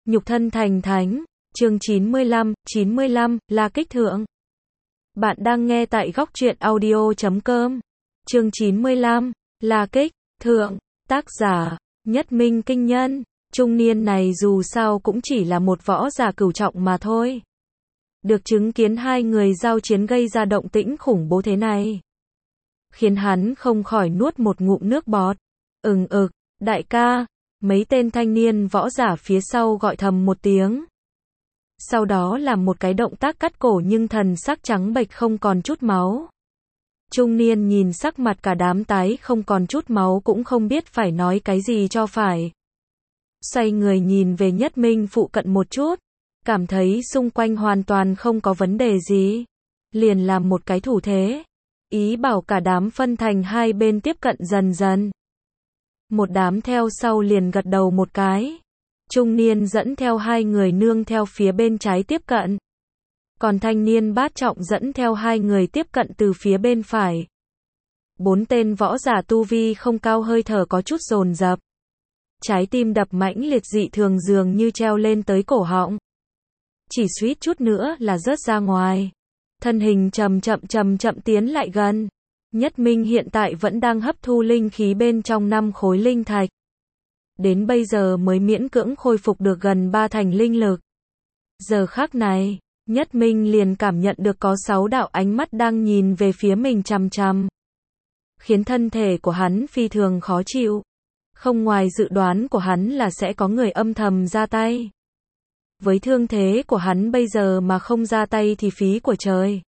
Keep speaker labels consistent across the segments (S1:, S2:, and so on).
S1: nhục thân thành thánh, chương 95, La Kích Thượng. Bạn đang nghe tại góc truyện audio.com. Chương 95, La Kích Thượng, tác giả, Nhất Minh Kinh Nhân. Trung niên này dù sao cũng chỉ là một võ giả cửu trọng mà thôi. Được chứng kiến hai người giao chiến gây ra động tĩnh khủng bố thế này, khiến hắn không khỏi nuốt một ngụm nước bọt. Đại ca. Mấy tên thanh niên võ giả phía sau gọi thầm một tiếng. Sau đó làm một cái động tác cắt cổ nhưng thần sắc trắng bệch không còn chút máu. Trung niên nhìn sắc mặt cả đám tái không còn chút máu cũng không biết phải nói cái gì cho phải. Xoay người nhìn về Nhất Minh phụ cận một chút, cảm thấy xung quanh hoàn toàn không có vấn đề gì. Liền làm một cái thủ thế, ý bảo cả đám phân thành hai bên tiếp cận dần dần. Một đám theo sau liền gật đầu một cái. Trung niên dẫn theo hai người nương theo phía bên trái tiếp cận. Còn thanh niên bát trọng dẫn theo hai người tiếp cận từ phía bên phải. Bốn tên võ giả tu vi không cao hơi thở có chút dồn dập. Trái tim đập mãnh liệt dị thường dường như treo lên tới cổ họng. Chỉ suýt chút nữa là rớt ra ngoài. Thân hình chậm chậm tiến lại gần. Nhất Minh hiện tại vẫn đang hấp thu linh khí bên trong 5 khối linh thạch. Đến bây giờ mới miễn cưỡng khôi phục được gần 3 thành linh lực. Giờ khắc này, Nhất Minh liền cảm nhận được có 6 đạo ánh mắt đang nhìn về phía mình chằm chằm. Khiến thân thể của hắn phi thường khó chịu. Không ngoài dự đoán của hắn là sẽ có người âm thầm ra tay. Với thương thế của hắn bây giờ mà không ra tay thì phí của trời.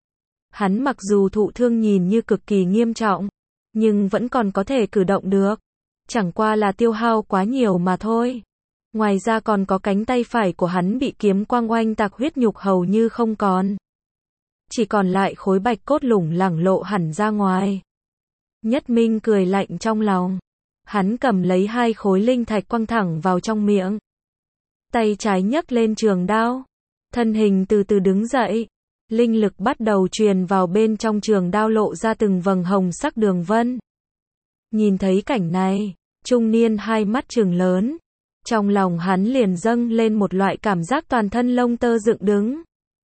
S1: Hắn mặc dù thụ thương nhìn như cực kỳ nghiêm trọng, nhưng vẫn còn có thể cử động được. Chẳng qua là tiêu hao quá nhiều mà thôi. Ngoài ra còn có cánh tay phải của hắn bị kiếm quang oanh tạc huyết nhục hầu như không còn. Chỉ còn lại khối bạch cốt lủng lẳng lộ hẳn ra ngoài. Nhất Minh cười lạnh trong lòng. Hắn cầm lấy 2 khối linh thạch quăng thẳng vào trong miệng. Tay trái nhấc lên trường đao. Thân hình từ từ đứng dậy. Linh lực bắt đầu truyền vào bên trong trường đao lộ ra từng vầng hồng sắc đường vân. Nhìn thấy cảnh này, trung niên hai mắt trừng lớn. Trong lòng hắn liền dâng lên một loại cảm giác toàn thân lông tơ dựng đứng.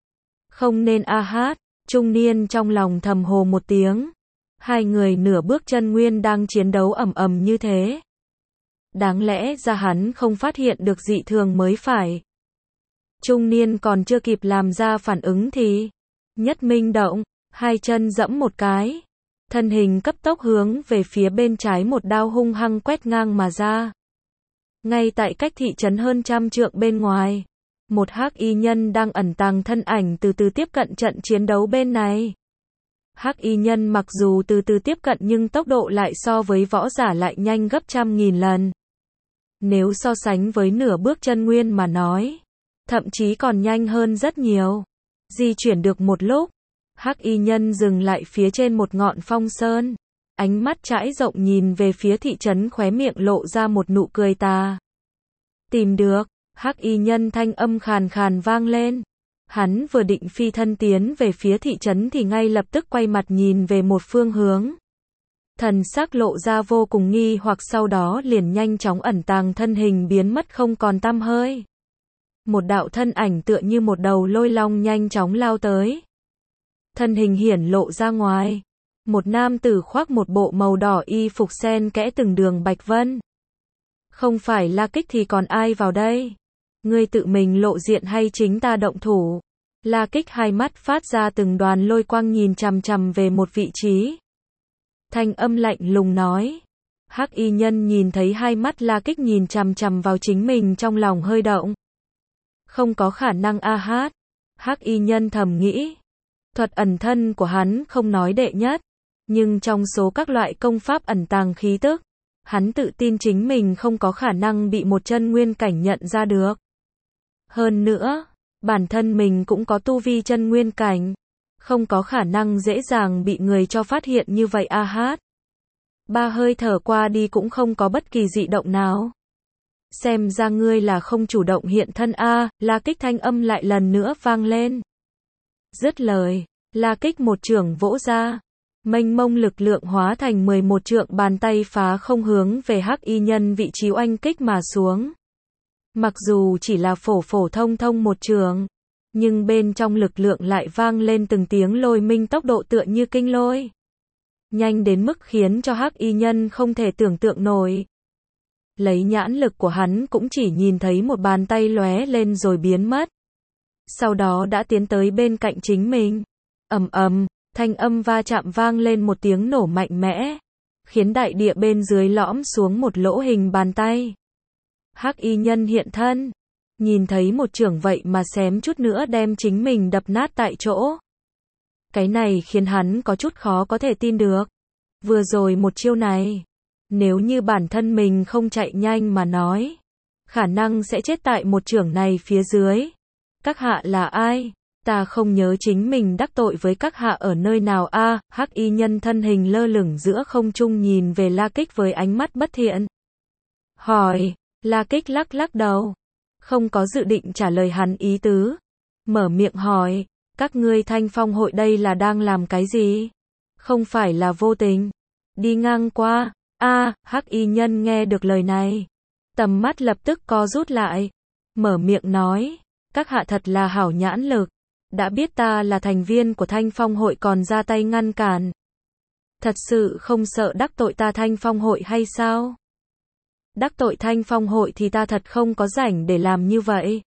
S1: Không nên a hát, trung niên trong lòng thầm hồ một tiếng. Hai người nửa bước chân nguyên đang chiến đấu ầm ầm như thế. Đáng lẽ ra hắn không phát hiện được dị thường mới phải. Trung niên còn chưa kịp làm ra phản ứng thì Nhất Minh động, hai chân giẫm một cái. Thân hình cấp tốc hướng về phía bên trái một đao hung hăng quét ngang mà ra. Ngay tại cách thị trấn hơn 100 trượng bên ngoài, một hắc y nhân đang ẩn tàng thân ảnh từ từ tiếp cận trận chiến đấu bên này. Hắc y nhân mặc dù từ từ tiếp cận nhưng tốc độ lại so với võ giả lại nhanh gấp 100.000 lần. Nếu so sánh với nửa bước chân nguyên mà nói, thậm chí còn nhanh hơn rất nhiều. Di chuyển được một lúc, hắc y nhân dừng lại phía trên một ngọn phong sơn. Ánh mắt trải rộng nhìn về phía thị trấn, khóe miệng lộ ra một nụ cười tà. Tìm được, hắc y nhân thanh âm khàn khàn vang lên. Hắn vừa định phi thân tiến về phía thị trấn thì ngay lập tức quay mặt nhìn về một phương hướng. Thần sắc lộ ra vô cùng nghi hoặc, sau đó liền nhanh chóng ẩn tàng thân hình biến mất không còn tăm hơi. Một đạo thân ảnh tựa như một đầu lôi long nhanh chóng lao tới. Thân hình hiển lộ ra ngoài. Một nam tử khoác một bộ màu đỏ y phục xen kẽ từng đường bạch vân. Không phải La Kích thì còn ai vào đây? Ngươi tự mình lộ diện hay chính ta động thủ? La Kích hai mắt phát ra từng đoàn lôi quang nhìn chằm chằm về một vị trí. Thanh âm lạnh lùng nói. Hắc y nhân nhìn thấy hai mắt La Kích nhìn chằm chằm vào chính mình trong lòng hơi động. Không có khả năng a hát. Hắc y nhân thầm nghĩ. Thuật ẩn thân của hắn không nói đệ nhất. Nhưng trong số các loại công pháp ẩn tàng khí tức, hắn tự tin chính mình không có khả năng bị một chân nguyên cảnh nhận ra được. Hơn nữa, bản thân mình cũng có tu vi chân nguyên cảnh. Không có khả năng dễ dàng bị người cho phát hiện như vậy a hát. 3 hơi thở qua đi cũng không có bất kỳ dị động nào. Xem ra ngươi là không chủ động hiện thân a. La Kích thanh âm lại lần nữa vang lên. Dứt lời, La Kích một chưởng vỗ ra. Mênh mông lực lượng hóa thành 11 trượng bàn tay phá không hướng về hắc y nhân vị trí oanh kích mà xuống. Mặc dù chỉ là phổ phổ thông thông một trường, nhưng bên trong lực lượng lại vang lên từng tiếng lôi minh tốc độ tựa như kinh lôi. Nhanh đến mức khiến cho Hắc Y Nhân không thể tưởng tượng nổi. Lấy nhãn lực của hắn cũng chỉ nhìn thấy một bàn tay lóe lên rồi biến mất. Sau đó đã tiến tới bên cạnh chính mình. Ầm ầm, thanh âm va chạm vang lên một tiếng nổ mạnh mẽ, khiến đại địa bên dưới lõm xuống một lỗ hình bàn tay. Hắc Y Nhân hiện thân, nhìn thấy một chưởng vậy mà xém chút nữa đem chính mình đập nát tại chỗ. Cái này khiến hắn có chút khó có thể tin được. Vừa rồi một chiêu này, nếu như bản thân mình không chạy nhanh mà nói, khả năng sẽ chết tại một chưởng này phía dưới. Các hạ là ai? Ta không nhớ chính mình đắc tội với các hạ ở nơi nào a. Hắc Y Nhân thân hình lơ lửng giữa không trung nhìn về La Kích với ánh mắt bất thiện. Hỏi, La Kích lắc lắc đầu, không có dự định trả lời hắn ý tứ. Mở miệng hỏi, các ngươi Thanh Phong hội đây là đang làm cái gì? Không phải là vô tình đi ngang qua. Hắc Y Nhân nghe được lời này, tầm mắt lập tức co rút lại, mở miệng nói, các hạ thật là hảo nhãn lực, đã biết ta là thành viên của Thanh Phong hội còn ra tay ngăn cản. Thật sự không sợ đắc tội ta Thanh Phong hội hay sao? Đắc tội Thanh Phong hội thì ta thật không có rảnh để làm như vậy.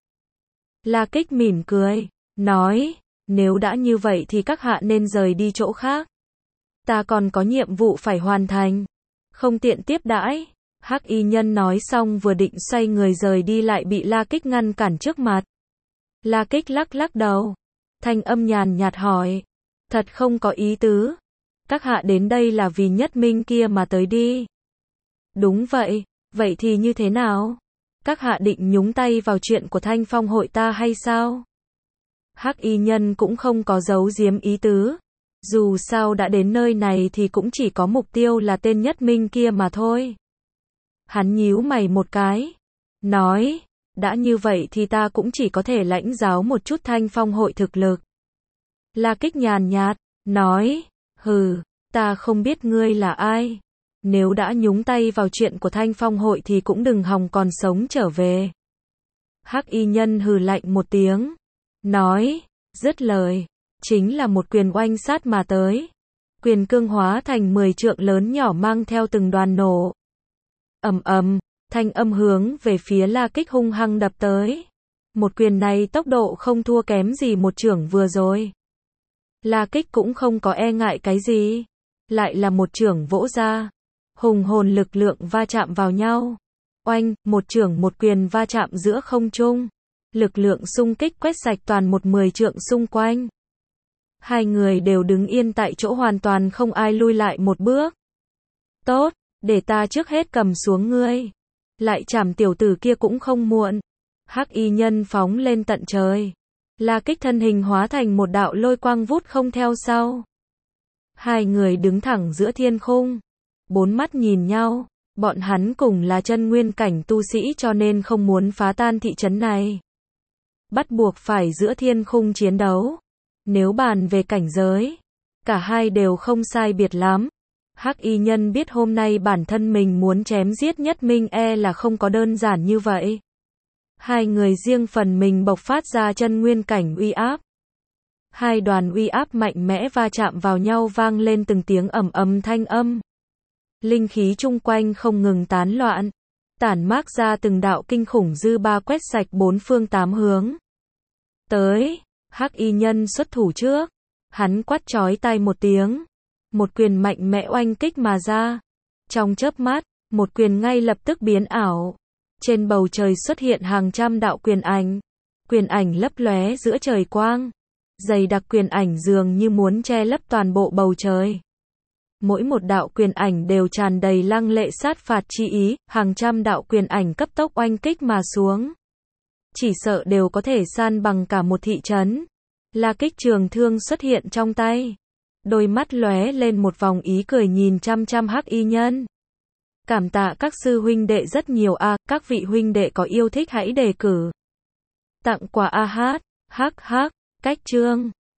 S1: La Kích mỉm cười, nói, nếu đã như vậy thì các hạ nên rời đi chỗ khác. Ta còn có nhiệm vụ phải hoàn thành, không tiện tiếp đãi. Hắc Y Nhân nói xong vừa định xoay người rời đi lại bị La Kích ngăn cản trước mặt. La Kích lắc lắc đầu, thanh âm nhàn nhạt hỏi, thật không có ý tứ. Các hạ đến đây là vì Nhất Minh kia mà tới đi. Đúng vậy, vậy thì như thế nào? Các hạ định nhúng tay vào chuyện của Thanh Phong hội ta hay sao? Hắc Y Nhân cũng không có giấu giếm ý tứ. Dù sao đã đến nơi này thì cũng chỉ có mục tiêu là tên Nhất Minh kia mà thôi. Hắn nhíu mày một cái, nói, đã như vậy thì ta cũng chỉ có thể lãnh giáo một chút Thanh Phong hội thực lực. La Kích nhàn nhạt, nói, hừ, ta không biết ngươi là ai. Nếu đã nhúng tay vào chuyện của Thanh Phong hội thì cũng đừng hòng còn sống trở về. Hắc Y Nhân hừ lạnh một tiếng, nói, dứt lời, chính là một quyền oanh sát mà tới. Quyền cương hóa thành 10 trượng lớn nhỏ mang theo từng đoàn nổ. Ầm ầm, thanh âm hướng về phía La Kích hung hăng đập tới. Một quyền này tốc độ không thua kém gì một chưởng vừa rồi. La Kích cũng không có e ngại cái gì, lại là một chưởng vỗ ra. Hùng hồn lực lượng va chạm vào nhau. Oanh, một chưởng một quyền va chạm giữa không trung. Lực lượng xung kích quét sạch toàn một 10 trượng xung quanh. Hai người đều đứng yên tại chỗ hoàn toàn không ai lui lại một bước. Tốt, để ta trước hết cầm xuống ngươi. Lại chảm tiểu tử kia cũng không muộn. Hắc Y Nhân phóng lên tận trời. La Kích thân hình hóa thành một đạo lôi quang vút không theo sau. Hai người đứng thẳng giữa thiên khung. Bốn mắt nhìn nhau, bọn hắn cùng là chân nguyên cảnh tu sĩ cho nên không muốn phá tan thị trấn này. Bắt buộc phải giữa thiên khung chiến đấu. Nếu bàn về cảnh giới, cả hai đều không sai biệt lắm. Hắc Y Nhân biết hôm nay bản thân mình muốn chém giết Nhất Minh là không có đơn giản như vậy. Hai người riêng phần mình bộc phát ra chân nguyên cảnh uy áp. Hai đoàn uy áp mạnh mẽ va chạm vào nhau vang lên từng tiếng ầm ầm thanh âm. Linh khí chung quanh không ngừng tán loạn, tản mát ra từng đạo kinh khủng dư ba quét sạch bốn phương tám hướng. Tới, Hắc Y Nhân xuất thủ trước, hắn quát chói tai một tiếng, một quyền mạnh mẽ oanh kích mà ra. Trong chớp mắt, một quyền ngay lập tức biến ảo. Trên bầu trời xuất hiện hàng trăm đạo quyền ảnh lấp lóe giữa trời quang. Dày đặc quyền ảnh dường như muốn che lấp toàn bộ bầu trời. Mỗi một đạo quyền ảnh đều tràn đầy lăng lệ sát phạt chi ý, hàng trăm đạo quyền ảnh cấp tốc oanh kích mà xuống. Chỉ sợ đều có thể san bằng cả một thị trấn. La Kích trường thương xuất hiện trong tay. Đôi mắt lóe lên một vòng ý cười nhìn chăm chăm Hắc Y Nhân. Cảm tạ các sư huynh đệ rất nhiều các vị huynh đệ có yêu thích hãy đề cử. Tặng quà hắc, cách chương.